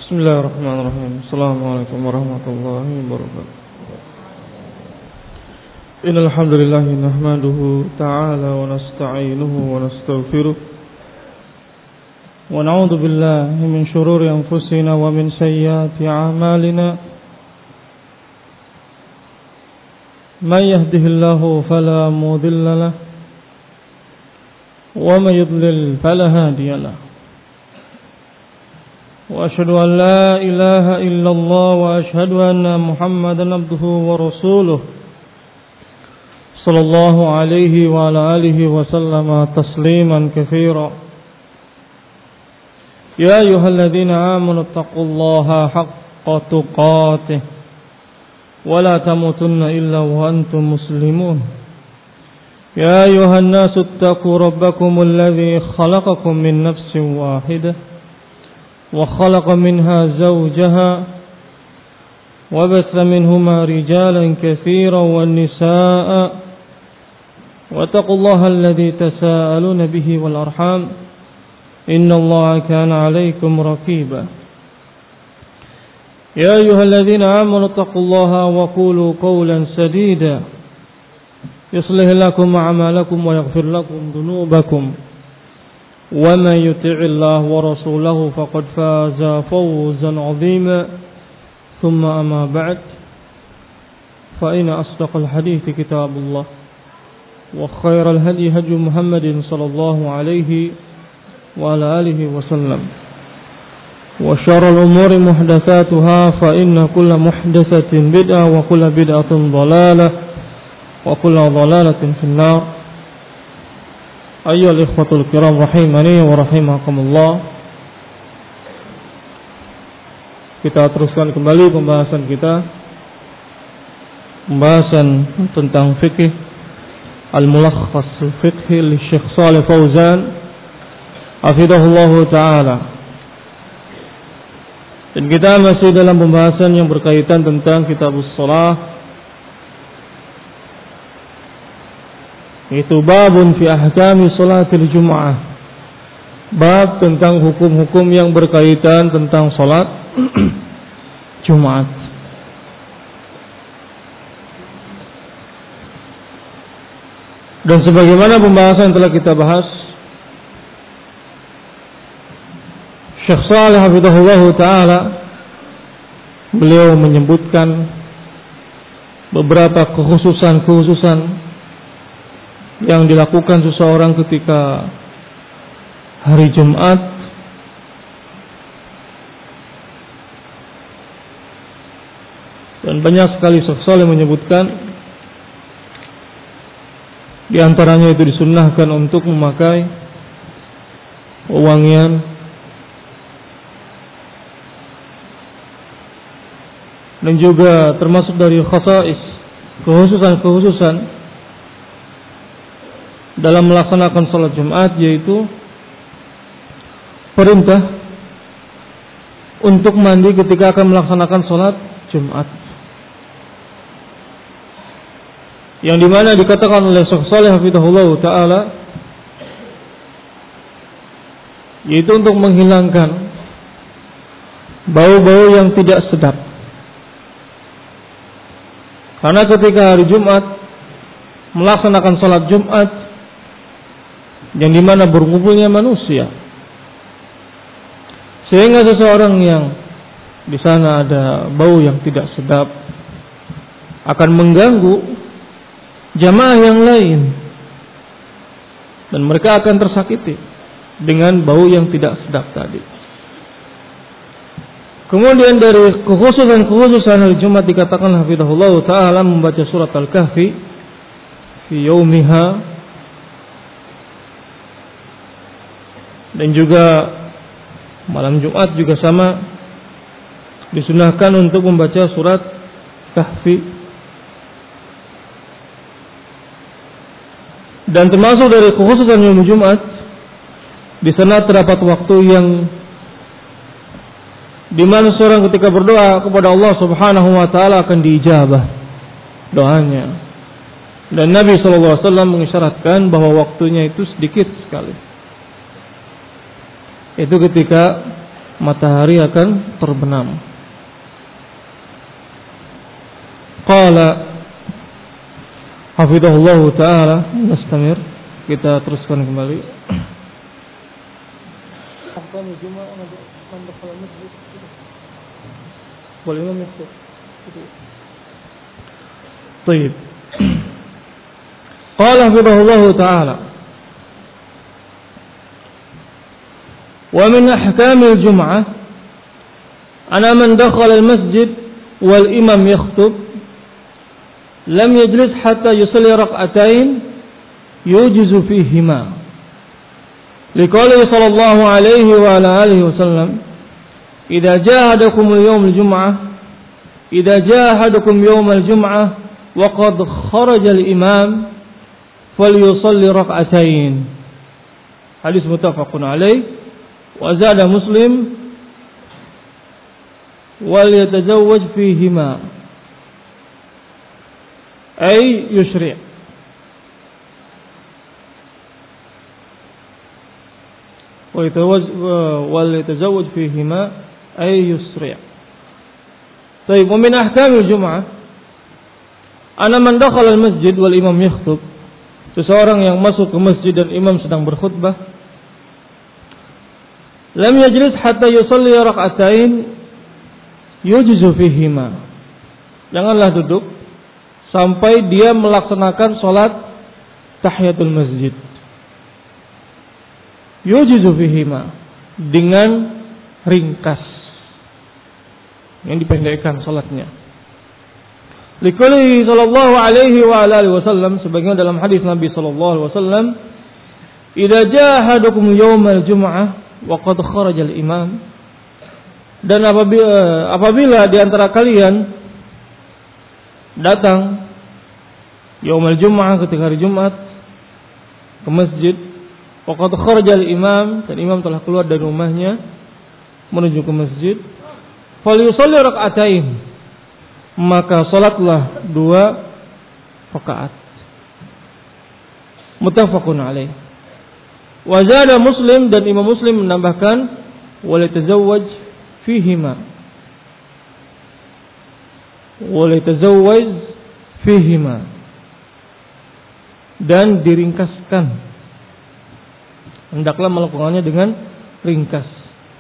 Bismillahirrahmanirrahim. Assalamualaikum warahmatullahi wabarakatuh. Innal hamdalillah nahmaduhu ta'ala wa nasta'inuhu wa nastaghfiruh wa na'udzu billahi min shururi anfusina wa min sayyiati a'malina. May yahdihillahu fala mudilla lahu wa may yudlil fala hadiya lahu. وأشهد أن لا إله إلا الله وأشهد أن محمدا عبده ورسوله صلى الله عليه وعلى آله وسلم تسليما كثيرا. يا أيها الذين آمنوا اتقوا الله حق تقاته ولا تموتن إلا وأنتم مسلمون. يا أيها الناس اتقوا ربكم الذي خلقكم من نفس واحدة وخلق منها زوجها وبث منهما رجالا كثيرا والنساء واتقوا الله الذي تساءلون به والأرحام إن الله كان عليكم رقيبا. يا أيها الذين آمنوا اتقوا الله وقولوا قولا سديدا يصلح لكم أعمالكم ويغفر لكم ذنوبكم ومن يطع الله ورسوله فقد فاز فوزا عظيما. ثم أما بعد فإن أصدق الحديث كتاب الله وخير الهدي هدي محمد صلى الله عليه وعلى آله وسلم وشر الأمور محدثاتها فإن كل محدثة بدعة وكل بدعة ضلالة وكل ضلالة في النار. Ayyuhal ikhwatul kiram rahimani wa rahimakumullah. Kita teruskan kembali pembahasan kita, pembahasan tentang fikih al-mulakhas al-fiqhi li Syekh Shalih Fauzan hafizahullahu ta'ala. Dan kita masih dalam pembahasan yang berkaitan tentang kitabus shalah, itu babun fi ahkami sholatil jum'ah, bab tentang hukum-hukum yang berkaitan tentang sholat Jumat. Dan sebagaimana pembahasan yang telah kita bahas, Syekh Shalih hafizahullah ta'ala beliau menyebutkan beberapa kekhususan yang dilakukan seseorang ketika hari Jumat, dan banyak sekali Syekh Shalih menyebutkan di antaranya itu disunnahkan untuk memakai wewangian, dan juga termasuk dari khasais, kekhususan dalam melaksanakan salat Jumat, yaitu perintah untuk mandi ketika akan melaksanakan salat Jumat, yang dimana dikatakan oleh Syekh Shalih hafizahullah ta'ala, yaitu untuk menghilangkan bau-bau yang tidak sedap. Karena ketika hari Jumat melaksanakan salat Jumat, yang dimana berkumpulnya manusia, sehingga seseorang yang di sana ada bau yang tidak sedap akan mengganggu jamaah yang lain, dan mereka akan tersakiti dengan bau yang tidak sedap tadi. Kemudian dari kekhususan hari Jumat dikatakan hafizahullah ta'ala membaca surat Al-Kahfi fi yaumiha, dan juga malam Jumat juga sama disunahkan untuk membaca surat Kahfi. Dan termasuk dari kekhususan yaum Jumat, di sana terdapat waktu yang di mana seorang ketika berdoa kepada Allah Subhanahu wa taala akan diijabah doanya. Dan Nabi sallallahu alaihi wasallam mengisyaratkan bahwa waktunya itu sedikit sekali. Itu ketika matahari akan terbenam. Qala hafidhahullah ta'ala. Nastamir, kita teruskan kembali. Baik. Qala hafidhahullah ta'ala. Wa min ahkamil jum'ah ana man dakhala al-masjid wal imam yakhutub lam yajlis hatta yusalli rak'atain yujizu fihima. Liqaulihi sallallahu alaihi wa ala alihi wasallam, idza jahadakum yawm al-jum'ah idza jahadakum yawm al-jum'ah wa qad kharaja al-imam falyusalli rak'atain. Hadis muttafaqun alaih. Wa zada Muslim wal yatazawwaj fihima ay yusri'. Wal yatazawwaj fihima ay yusri'. Baik, min ahkamil jum'ah ana man dakhala al-masjid wal imam yakhutub. Seseorang yang masuk ke masjid dan imam sedang berkhutbah, lam yajlis hatta yusalli rak'atain yujizu fihima. Janganlah duduk sampai dia melaksanakan salat tahiyatul masjid. Yujizu fihima, dengan ringkas, yang dipendekkan salatnya. Liqaulihi sallallahu alaihi wa alihi wasallam, sebagaimana dalam hadis Nabi sallallahu alaihi wasallam, idza jahadukum yaumal jum'ah wa qad kharaja al-imam. Dan apabila di antara kalian datang yaumul jum'ah, ketika hari Jumat, ke masjid, wa qad kharaja al-imam, dan imam telah keluar dari rumahnya menuju ke masjid, falyusalli rak'atain, maka salatlah 2 rakaat. Muttafaqun alaih. Wa zada Muslim, dan Imam Muslim menambahkan wal yatazawwaj fihima. Wal yatazawwaj fihima, dan diringkaskan. Hendaklah melakukannya dengan ringkas.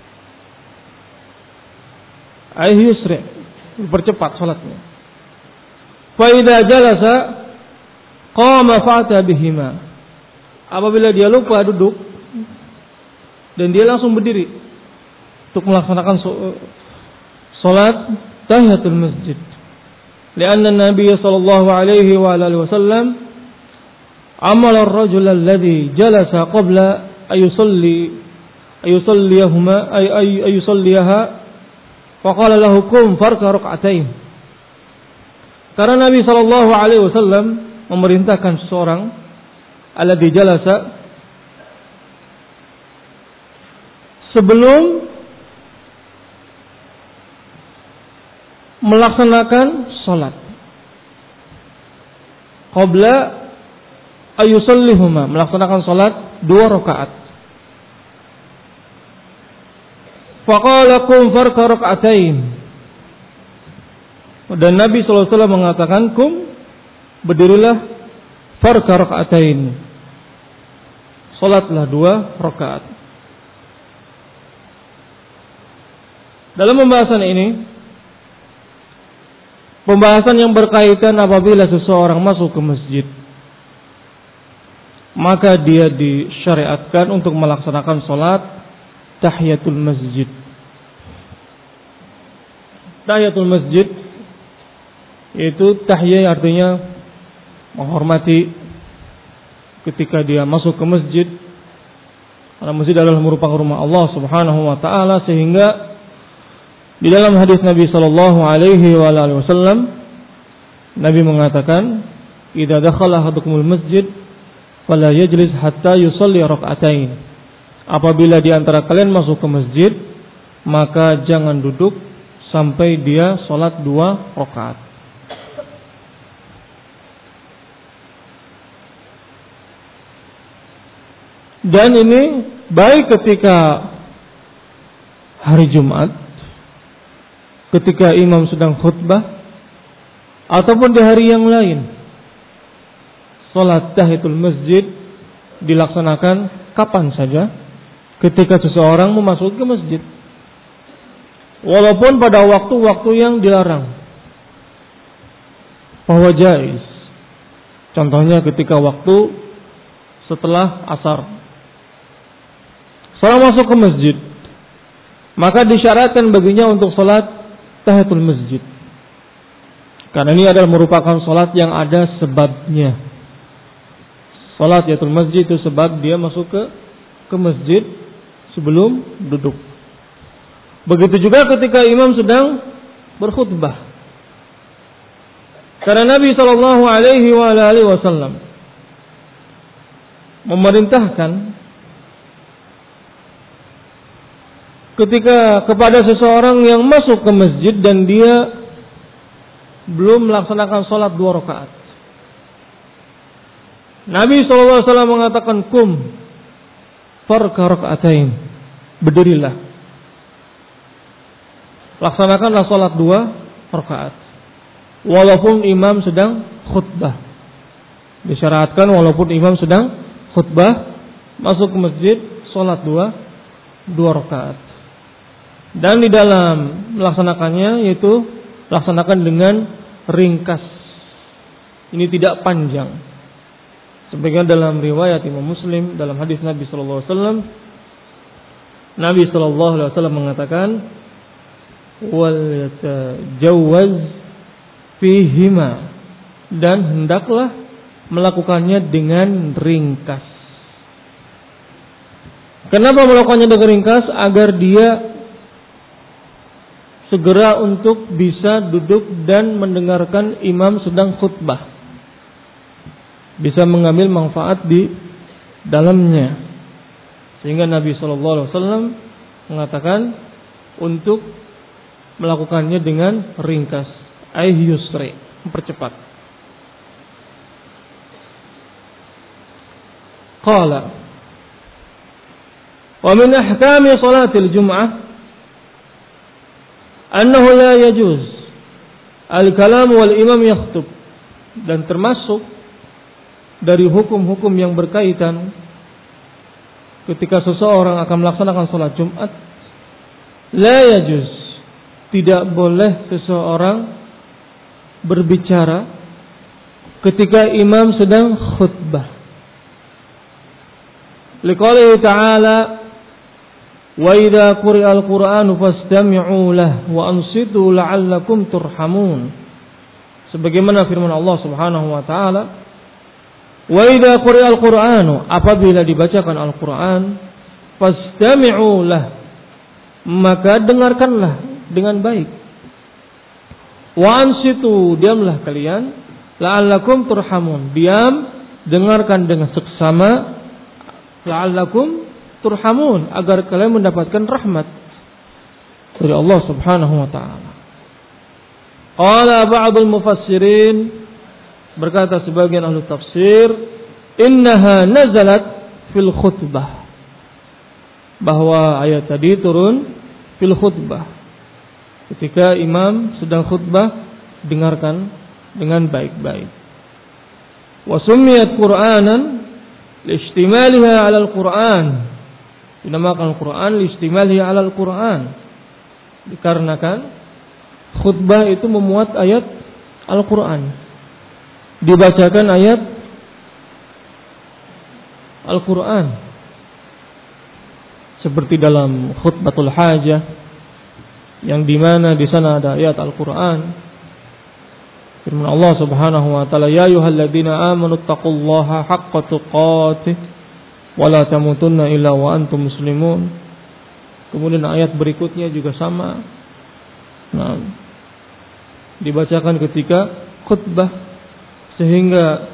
Ay yusri', dipercepat salatnya. Fa idza jalasa qama fa'ata bihima. Apabila dia lupa duduk dan dia langsung berdiri untuk melaksanakan salat tahiyatul masjid. Lianna Nabi sallallahu alaihi wa alihi wasallam amala ar-rajul alladhi jalasa qabla ayusalliyaha faqala lahu qum farka rak'atain. Karena Nabi sallallahu alaihi wasallam memerintahkan seseorang alladhi jalasa, sebelum melaksanakan salat, qabla ayusallihuma, melaksanakan salat 2 rakaat, faqala qum farka rak'atain, dan Nabi sallallahu alaihi wasallam mengatakan qum, berdirilah, farka rak'atain, salatlah 2 rakaat. Dalam pembahasan ini, pembahasan yang berkaitan apabila seseorang masuk ke masjid, maka dia disyariatkan untuk melaksanakan salat tahiyatul masjid. Tahiyatul masjid itu tahiyah, artinya menghormati ketika dia masuk ke masjid. Karena masjid adalah merupakan rumah Allah Subhanahu wa taala, sehingga di dalam hadis Nabi sallallahu alaihi wa alihi wasallam, Nabi mengatakan, "Idza dakhala ahadukumul masjid fala yajlis hatta yusalli rak'atain." Apabila di antara kalian masuk ke masjid, maka jangan duduk sampai dia salat 2 rakaat. Dan ini baik ketika hari Jumat ketika imam sedang khutbah ataupun di hari yang lain. Salat tahiyatul masjid dilaksanakan kapan saja ketika seseorang memasuki masjid, walaupun pada waktu-waktu yang dilarang. Bahwa jaiz. Contohnya ketika waktu setelah asar. Seorang masuk ke masjid, maka disyaratkan baginya untuk salat tahiyatul masjid. Karena ini adalah merupakan salat yang ada sebabnya. Salat tahiyatul masjid itu sebab dia masuk ke masjid sebelum duduk. Begitu juga ketika imam sedang berkhutbah. Karena Nabi sallallahu alaihi wasallam memerintahkan ketika kepada seseorang yang masuk ke masjid dan dia belum melaksanakan salat 2 rakaat. Nabi sallallahu alaihi wasallam mengatakan kum farka rakaatain. Berdirilah. Laksanakanlah salat 2 rakaat. Walaupun imam sedang khutbah. Disyaratkan walaupun imam sedang khutbah, masuk ke masjid, salat 2 rakaat. Dan di dalam melaksanakannya yaitu laksanakan dengan ringkas. Ini tidak panjang. Sebagaimana dalam riwayat Imam Muslim dalam hadis Nabi sallallahu alaihi wasallam, Nabi sallallahu alaihi wasallam mengatakan wal yatajawwaz fihima, dan hendaklah melakukannya dengan ringkas. Kenapa melakukannya dengan ringkas? Agar dia segera untuk bisa duduk dan mendengarkan imam sedang khutbah, bisa mengambil manfaat di dalamnya. Sehingga Nabi SAW mengatakan untuk melakukannya dengan ringkas, ay yusri, mempercepat. Qala wa min ahkami salatil jum'ah annahu la yajuz al-kalam wal imam yakhutub, dan termasuk dari hukum-hukum yang berkaitan ketika seseorang akan melaksanakan salat Jumat, la yajuz, tidak boleh seseorang berbicara ketika imam sedang khutbah. Liqaulihi ta'ala wa idza quri'al qur'anu fastami'u lahu wa ansitu la'allakum turhamun. Sebagaimana firman Allah Subhanahu wa taala, wa idza quri'al qur'anu, apabila dibacakan Al-Qur'an, fastami'u lahu, maka dengarkanlah dengan baik. Wa ansitu, diamlah kalian, la'allakum turhamun, diam, dengarkan dengan seksama, la'allakum turhamun, agar kalian mendapatkan rahmat dari Allah Subhanahu wa taala. Qala ba'dul mufassirin, berkata sebagian ahli tafsir, innaha nazalat fil khutbah, bahwa ayat tadi turun fil khutbah, ketika imam sedang khutbah, dengarkan dengan baik-baik. Wa summiyat Qur'anan listimaliha 'ala al-Qur'an, dinamakan Al-Qur'an listimaliha 'ala al-Qur'an, dikarenakan khutbah itu memuat ayat Al-Qur'an, dibacakan ayat Al-Qur'an, seperti dalam khutbatul hajah, yang dimana di sana ada ayat Al-Qur'an. Firman Allah Subhanahu wa taala, ya ayyuhalladzina amanu taqullaha haqqa tuqatih wa la tamutunna illa wa antum muslimun. Kemudian ayat berikutnya juga sama. Nah, dibacakan ketika khutbah, sehingga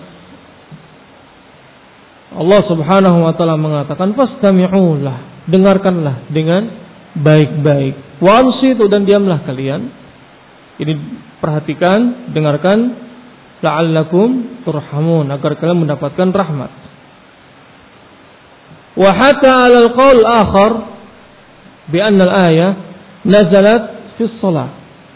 Allah Subhanahu wa taala mengatakan fastami'u lah, dengarkanlah dengan baik-baik. Wa ansitu, dan diamlah kalian. Ini perhatikan, dengarkan, la'allakum turhamun, agar kalian mendapatkan rahmat. Wa hatta 'alal qaul akhar, bi anna al-ayah nazalat fi shalah.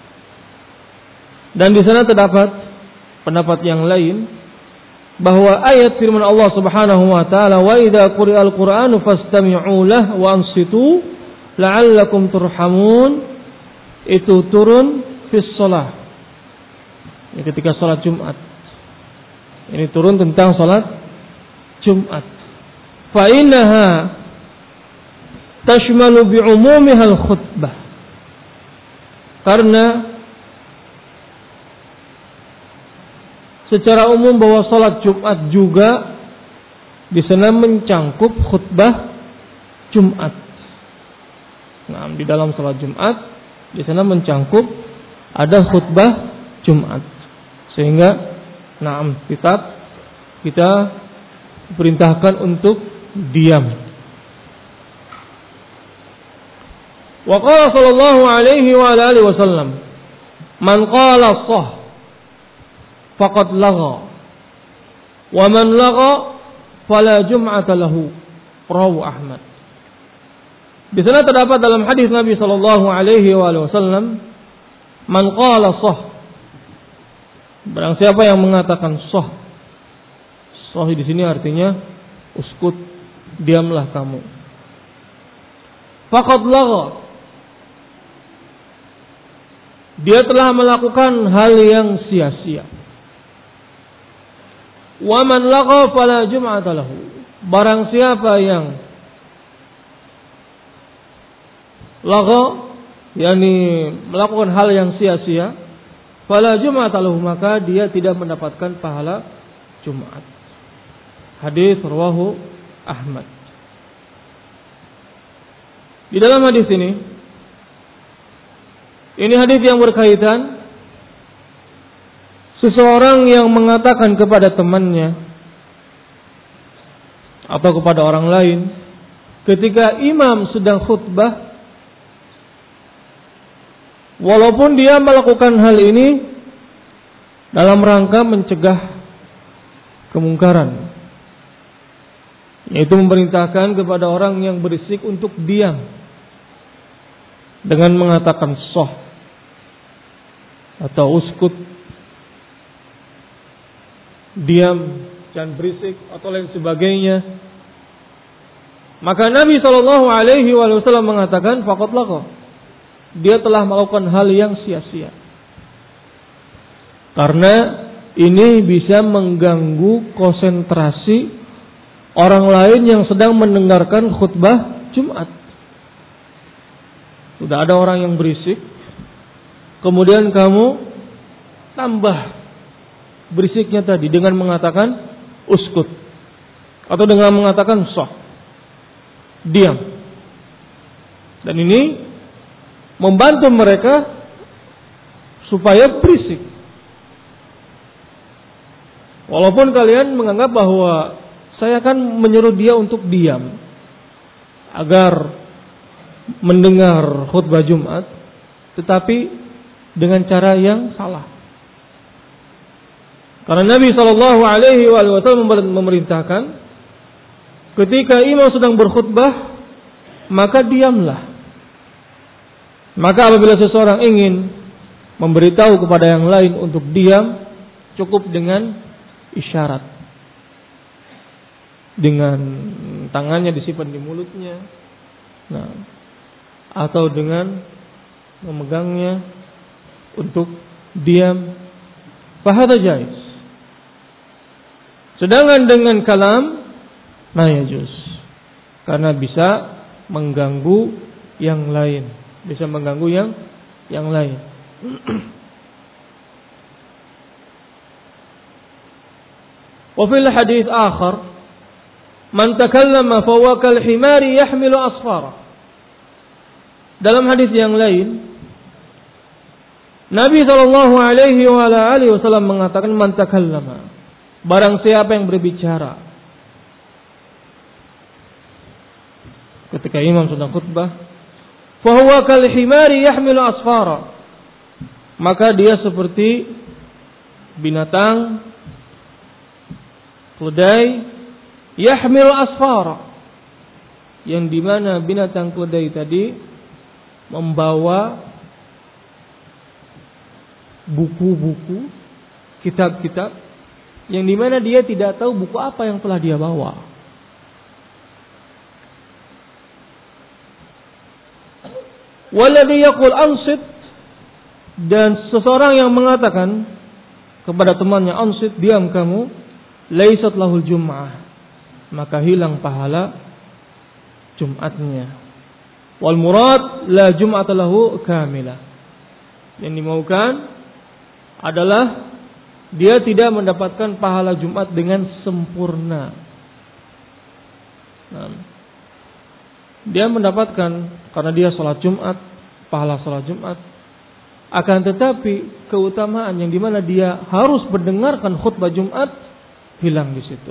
Dan di sana terdapat pendapat yang lain bahwa ayat firman Allah Subhanahu wa taala, wa idza quri'al qur'anu fastami'u lahu wa ansitu la'allakum turhamun, itu turun fi shalah. Ketika salat Jumat. Ini turun tentang salat Jumat. Fa innaha tashmalu bi umumiha al-khutbah. Karena secara umum bahwa salat Jumat juga di sana mencangkup khutbah Jumat. Nah, di dalam salat Jumat di sana mencangkup ada khutbah Jumat. Sehingga kita perintahkan untuk diam. Wa qala sallallahu alaihi wa alihi wasallam, man qala shah faqad lagha wa man lagha fala jum'ata lahu, rawahu Ahmad. Di sana terdapat dalam hadis Nabi sallallahu alaihi wasallam, man qala shah, barang siapa yang mengatakan shah. Shah di sini artinya uskut, diamlah kamu. Faqad lagha, dia telah melakukan hal yang sia-sia. Wa man lagha fala jum'ata lahu, barang siapa yang lagha, yakni melakukan hal yang sia-sia, fala jum'ata lahu, maka dia tidak mendapatkan pahala Jumat. Hadis rawahu Ahmad. Di dalam hadis ini hadis yang berkaitan seseorang yang mengatakan kepada temannya atau kepada orang lain ketika imam sedang khutbah, walaupun dia melakukan hal ini dalam rangka mencegah kemungkaran, yaitu memerintahkan kepada orang yang berisik untuk diam dengan mengatakan shah atau uskut, diam, jangan berisik atau lain sebagainya. Maka Nabi SAW mengatakan faqad lagha, dia telah melakukan hal yang sia-sia. Karena ini bisa mengganggu konsentrasi orang lain yang sedang mendengarkan khutbah Jumat. Sudah ada orang yang berisik, kemudian kamu tambah berisiknya tadi dengan mengatakan uskut atau dengan mengatakan shah, diam. Dan ini membantu mereka supaya berisik. Walaupun kalian menganggap bahwa saya akan menyuruh dia untuk diam agar mendengar khutbah Jumat, tetapi dengan cara yang salah. Karena Nabi SAW memerintahkan ketika imam sedang berkhutbah, maka diamlah. Maka apabila seseorang ingin memberitahu kepada yang lain untuk diam, cukup dengan isyarat, dengan tangannya disimpan di mulutnya, atau dengan memegangnya untuk diam, fahadha jaiz. Sedangkan dengan kalam la yajuz, karena bisa mengganggu yang lain, bisa mengganggu yang lain. Wa fil hadits akhar, man takallama fa huwa kal himari yahmilu asfara. Dalam hadis yang lain, Nabi SAW mengatakan man takallama, barang siapa yang berbicara ketika imam sedang khutbah, fa huwa kal himari yahmilu asfara, maka dia seperti binatang keledai yahmilu asfara, yang dimana binatang keledai tadi membawa buku-buku, kitab-kitab yang dimana dia tidak tahu buku apa yang telah dia bawa. Walladhi yaqul ansit, dan seseorang yang mengatakan kepada temannya, ansit, diam kamu, laisat lahul jum'ah, maka hilang pahala Jumatnya. Wal murad la jum'ata lahu kamilah, yang dimaukan adalah dia tidak mendapatkan pahala Jumat dengan sempurna. Dia mendapatkan karena dia sholat Jumat, pahala sholat Jumat. Akan tetapi keutamaan yang dimana dia harus mendengarkan khutbah Jumat hilang di situ.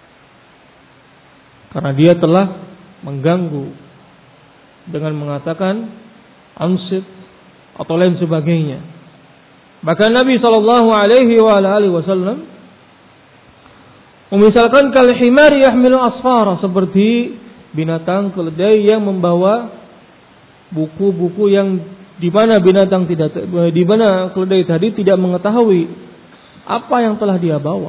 Karena dia telah mengganggu dengan mengatakan ansit atau lain sebagainya. Bahkan Nabi SAW memisalkan kal himari yahmilu asfara, seperti binatang keledai yang membawa buku-buku yang di mana di mana keledai tadi tidak mengetahui apa yang telah dia bawa.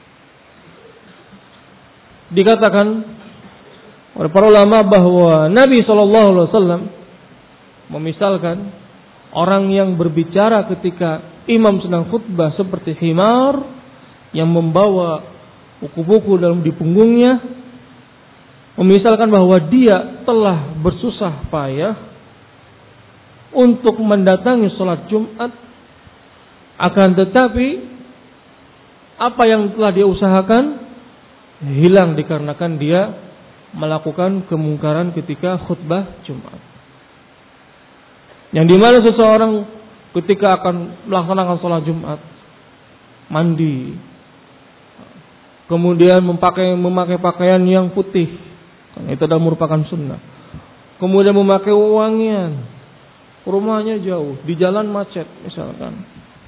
Dikatakan oleh para ulama bahwa Nabi SAW memisalkan orang yang berbicara ketika imam sedang khutbah seperti himar yang membawa buku-buku di punggungnya, memisalkan bahwa dia telah bersusah payah untuk mendatangi sholat Jumat, akan tetapi apa yang telah dia usahakan hilang dikarenakan dia melakukan kemungkaran ketika khutbah Jumat. Yang dimana seseorang ketika akan melaksanakan sholat Jumat, mandi, kemudian memakai pakaian yang putih, karena itu adalah merupakan sunnah. Kemudian memakai wangian, rumahnya jauh, di jalan macet misalkan.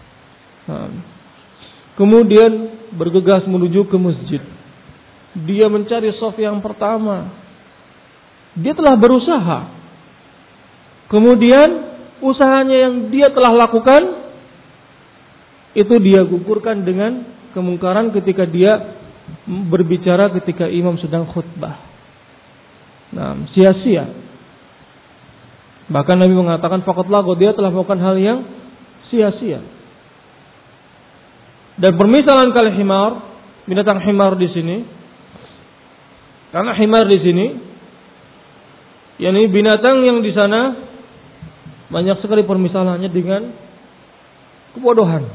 Kemudian bergegas menuju ke masjid. Dia mencari shaf yang pertama. Dia telah berusaha. Kemudian usahanya yang dia telah lakukan itu dia gugurkan dengan kemungkaran ketika dia berbicara ketika imam sedang khutbah. Nah, sia-sia. Bahkan Nabi mengatakan faqad lago, dia telah melakukan hal yang sia-sia. Dan permisalan kal himar, binatang himar di sini, karena himar di sini yakni binatang yang di sana banyak sekali permisalannya dengan kebodohan.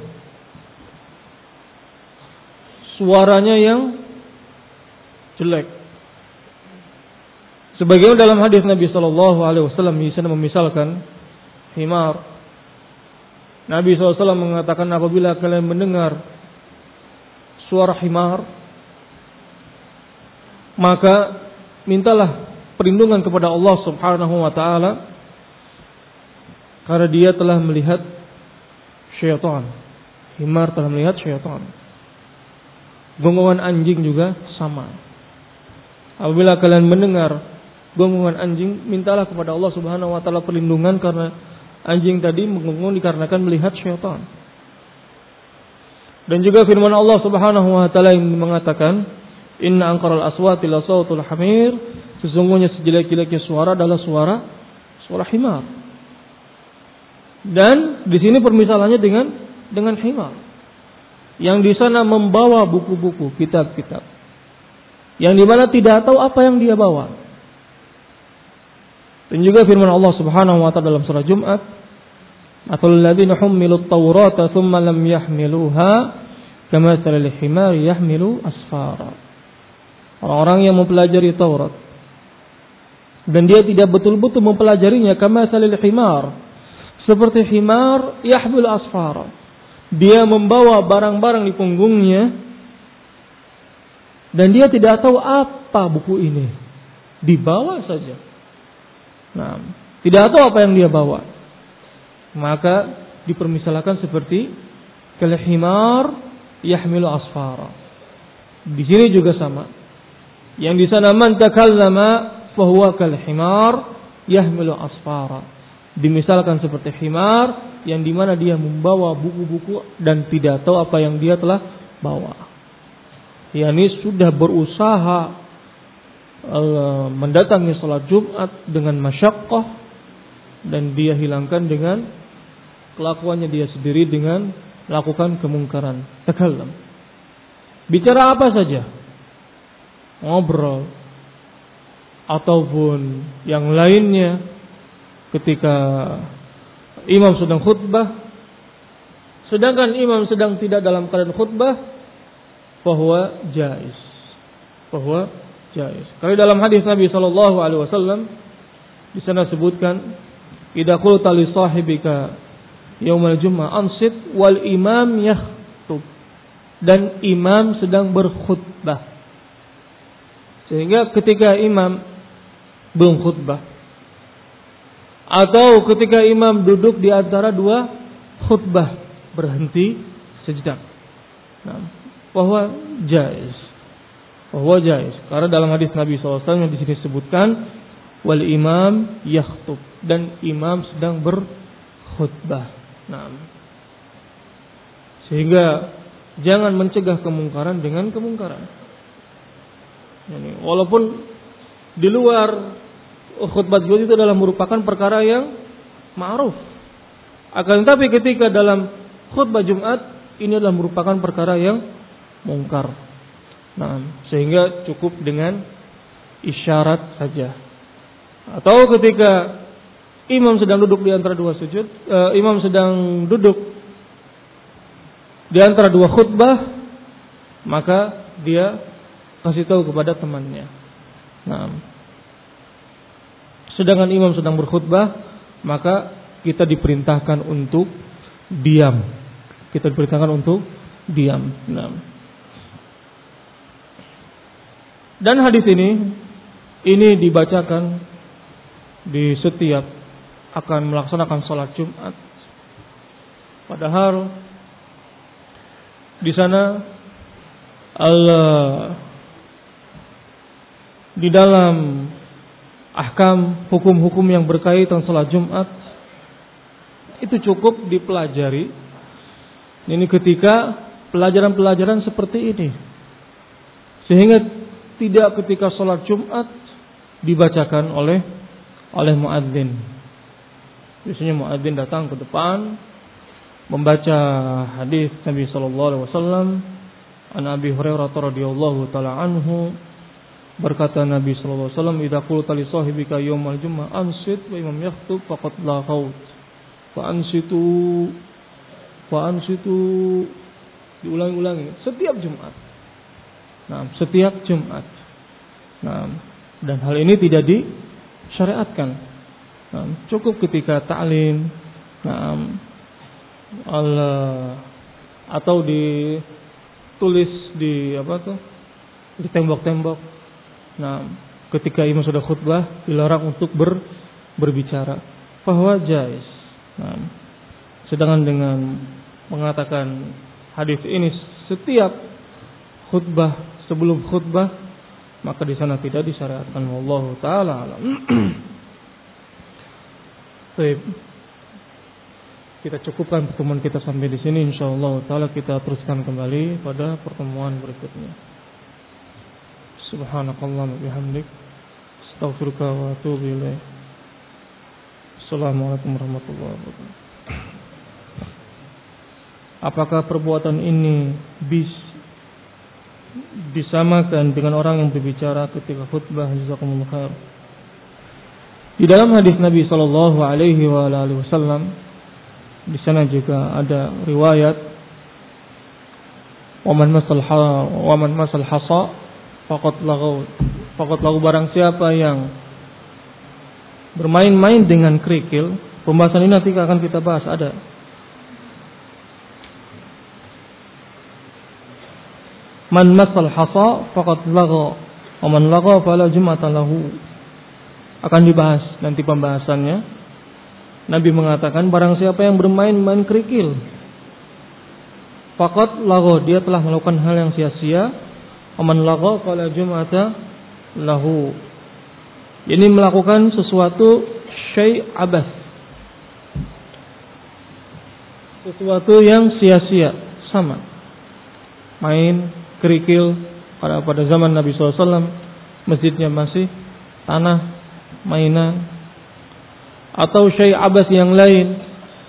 Suaranya yang jelek. Sebagaimana dalam hadis Nabi SAW di sana memisalkan himar. Nabi SAW mengatakan apabila kalian mendengar suara himar, maka mintalah perlindungan kepada Allah Subhanahu wa taala, karena dia telah melihat syaitan. Himar telah melihat syaitan. Gonggongan anjing juga sama. Apabila kalian mendengar gonggongan anjing, mintalah kepada Allah Subhanahu wa taala perlindungan, karena anjing tadi menggonggong dikarenakan melihat syaitan. Dan juga firman Allah Subhanahu wa taala yang mengatakan, inna anqaral aswati la sautul hamir, sesungguhnya sejelek-jeleknya suara adalah suara himar. Dan di sini permisalannya dengan himar yang di sana membawa buku-buku, kitab-kitab, yang di mana tidak tahu apa yang dia bawa. Dan juga firman Allah Subhanahu wa taala dalam surah Jumat, "Matalul ladzina hummilut Taurata tsumma lam yahmiluha kamatsalil himari yahmilu asfara." Orang-orang yang mempelajari Taurat dan dia tidak betul-betul mempelajarinya, kamatsalil himar, seperti himar yahmilu asfara, dia membawa barang-barang di punggungnya dan dia tidak tahu apa buku ini, dibawa saja. Nah, tidak tahu apa yang dia bawa, maka dipermisalkan seperti kal himar yahmilu asfara. Di sini juga sama. Yang di sana man takallama fa huwa kal himar yahmilu asfara. Dimisalkan seperti himar yang dimana dia membawa buku-buku dan tidak tahu apa yang dia telah bawa. Yani sudah berusaha mendatangi salat Jumat dengan masyaqqah dan dia hilangkan dengan kelakuannya dia sendiri dengan melakukan kemungkaran. Takallam. Bicara apa saja. Ngobrol ataupun yang lainnya ketika imam sedang khutbah, sedangkan imam sedang tidak dalam keadaan khutbah, bahwa jaiz. Kalau dalam hadis Nabi sallallahu alaihi wasallam di sana sebutkan, idza qulta li sahibika yaumal jumu'ah ansit wal imam yakhutub, dan imam sedang berkhutbah. Sehingga ketika imam belum khutbah atau ketika imam duduk di antara dua khutbah, berhenti sejenak. Bahwa jaiz. Karena dalam hadis Nabi SAW yang di sini disebutkan wal imam yakhtub, dan imam sedang berkhutbah. Sehingga jangan mencegah kemungkaran dengan kemungkaran. Walaupun di luar khutbah Jumat itu adalah merupakan perkara yang ma'ruf. Akan tetapi ketika dalam khutbah Jumat ini adalah merupakan perkara yang mungkar. Sehingga cukup dengan isyarat saja. Atau ketika imam sedang duduk di antara dua sujud, imam sedang duduk di antara dua khutbah, maka dia kasih tahu kepada temannya. Sedangkan imam sedang berkhutbah, maka kita diperintahkan untuk diam. Dan hadis ini dibacakan di setiap akan melaksanakan sholat Jumat. Padahal di sana Allah di dalam ahkam hukum-hukum yang berkaitan sholat Jumat itu cukup dipelajari. Ini ketika pelajaran-pelajaran seperti ini, sehingga tidak ketika sholat Jumat dibacakan oleh muadzin. Biasanya muadzin datang ke depan membaca hadis Nabi sallallahu alaihi wasallam. An Abi Hurairah radhiyallahu taala anhu, berkata Nabi sallallahu alaihi wasallam, "Idza qulta li sahibika yaumal jumu'ah ansit wa imam yakhutub faqad la qaut." Fa ansitu diulangi setiap Jumat. Setiap Jumat. Dan hal ini tidak disyariatkan. Cukup ketika ta'lim, atau ditulis di di tembok-tembok. Ketika imam sudah khutbah dilarang untuk berbicara. Bahwa jaiz. Sedangkan dengan mengatakan hadis ini setiap khutbah sebelum khutbah, maka di sana tidak disyariatkan. Wallahu taala alam. Baik. Kita cukupkan pertemuan kita sampai di sini. Insyaallah taala kita teruskan kembali pada pertemuan berikutnya. Subhanakallahumma bihamdik, astaghfiruka wa atubu ilaik. Assalamualaikum warahmatullahi wabarakatuh. Apakah perbuatan ini disamakan dengan orang yang berbicara ketika khutbah? Jazakumullah khair. Di dalam hadis Nabi sallallahu alaihi wasallam di sana juga ada riwayat wa man masal hasa faqad lagu, barang siapa yang bermain-main dengan kerikil. Pembahasan ini nanti akan kita bahas. Ada man masal hasa faqad lagha wa man lagha fala jum'ata lahu. Akan dibahas nanti pembahasannya. Nabi mengatakan barang siapa yang bermain-main kerikil, faqad lagha, dia telah melakukan hal yang sia-sia. Wa man lagha fala jum'ata lahu. Ini melakukan sesuatu syai' abas, sesuatu yang sia-sia, sama. Main, kerikil, pada zaman Nabi SAW, masjidnya masih tanah, mainan, atau syai' abas yang lain,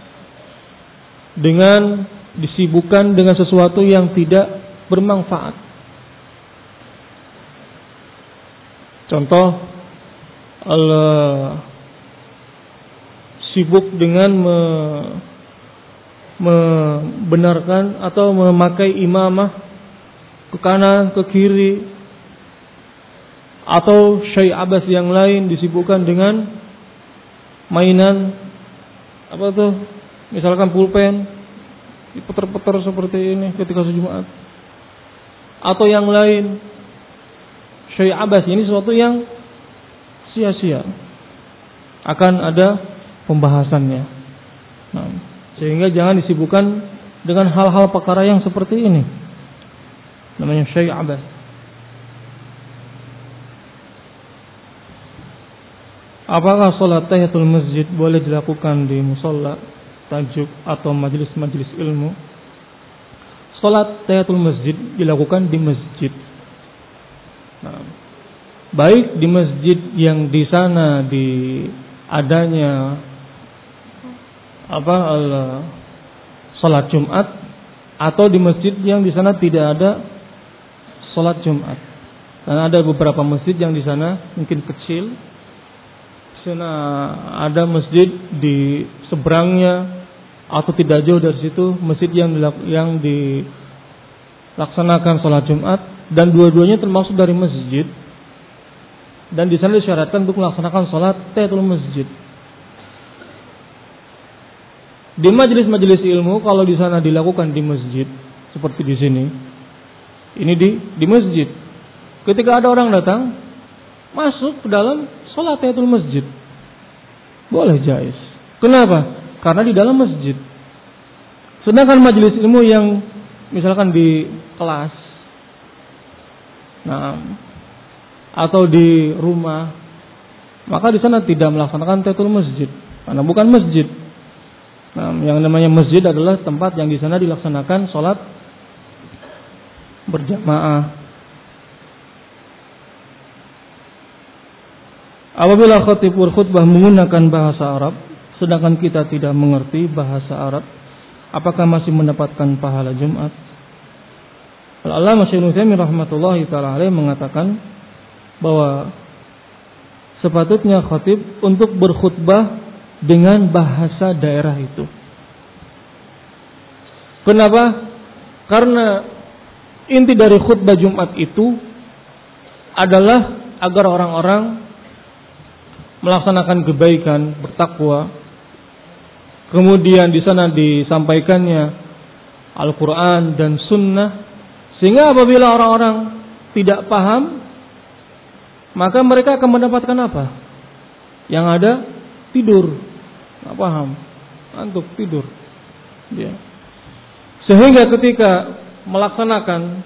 dengan disibukkan dengan sesuatu yang tidak bermanfaat. Contoh, sibuk dengan membenarkan atau memakai imamah ke kanan, ke kiri, atau syai' abas yang lain, disibukkan dengan mainan apa tuh, misalkan pulpen diputar-putar seperti ini ketika Jumat, atau yang lain. Syai' abas ini sesuatu yang sia-sia, akan ada pembahasannya. Nah, sehingga jangan disibukkan dengan hal-hal perkara yang seperti ini, namanya syai' abas. Apakah salat tahiyatul masjid boleh dilakukan di musalla, tajuk, atau majelis-majelis ilmu? Salat tahiyatul masjid dilakukan di masjid. Nah, baik di masjid yang di sana di adanya salat Jumat, atau di masjid yang di sana tidak ada salat Jumat. Karena ada beberapa masjid yang di sana mungkin kecil. Di sana ada masjid di seberangnya atau tidak jauh dari situ masjid yang dilaksanakan salat Jumat, dan dua-duanya termasuk dari masjid, dan di sana disyaratkan untuk melaksanakan salat tahiyatul masjid. Di majelis-majelis ilmu, kalau di sana dilakukan di masjid seperti di sini, ini di masjid. Ketika ada orang datang, masuk ke dalam salat tahiyatul masjid, boleh, jaiz. Kenapa? Karena di dalam masjid. Sedangkan majelis ilmu yang misalkan di kelas, nah, atau di rumah, maka di sana tidak melaksanakan tahiyatul masjid, karena bukan masjid. Nah, yang namanya masjid adalah tempat yang di sana dilaksanakan salat berjamaah. Apabila khatib berkhutbah menggunakan bahasa Arab, sedangkan kita tidak mengerti bahasa Arab, apakah masih mendapatkan pahala Jumat? Al-Allamah Syekh Utsaimin rahmatullahi taala alaih mengatakan bahwa sepatutnya khatib untuk berkhutbah dengan bahasa daerah itu. Kenapa? Karena inti dari khutbah Jumat itu adalah agar orang-orang melaksanakan kebaikan, bertakwa. Kemudian di sana disampaikannya Al-Quran dan Sunnah, sehingga apabila orang-orang tidak paham, maka mereka akan mendapatkan apa? Yang ada tidur, nggak paham, ngantuk, tidur. Ya. Sehingga ketika melaksanakan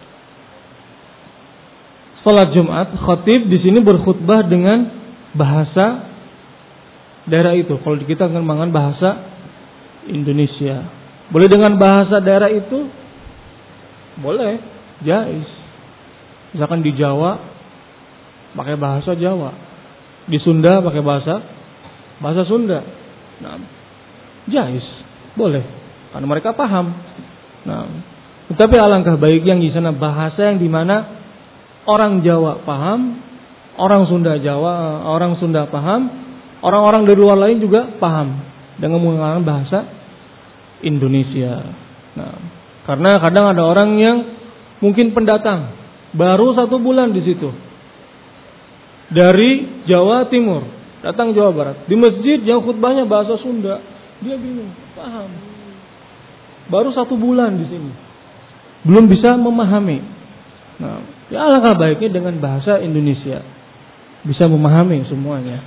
salat Jumat, khatib di sini berkhutbah dengan bahasa daerah itu. Kalau kita menggunakan bahasa Indonesia, boleh dengan bahasa daerah itu, boleh, jaiz. Misalkan di Jawa pakai bahasa Jawa, di Sunda pakai bahasa Sunda. Nah, jaiz, boleh, karena mereka paham. Nah, tetapi alangkah baik yang di sana bahasa yang dimana orang Jawa paham, orang Sunda paham, orang-orang dari luar lain juga paham dengan menggunakan bahasa Indonesia. Nah, karena kadang ada orang yang mungkin pendatang baru 1 bulan di situ, dari Jawa Timur datang Jawa Barat, di masjid yang khutbahnya bahasa Sunda, dia bingung, paham. Baru 1 bulan di sini, belum bisa memahami. Nah, ya alangkah baiknya dengan bahasa Indonesia, bisa memahami semuanya.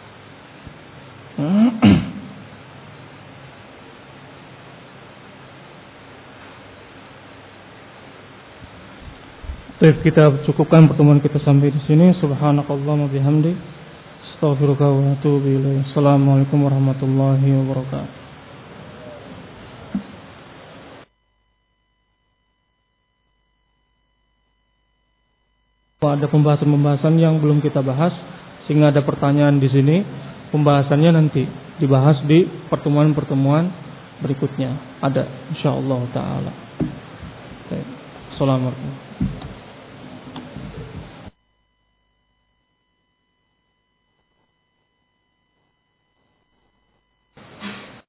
Baik, kita cukupkan pertemuan kita sampai di sini. Subhanakallahumma bihamdi, astaghfiruka wa atubu ilaik. Assalamualaikum warahmatullahi wabarakatuh. Ada pembahasan-pembahasan yang belum kita bahas, sehingga ada pertanyaan di sini. Pembahasannya nanti dibahas di pertemuan-pertemuan berikutnya. Ada, insyaallah taala. Assalamualaikum.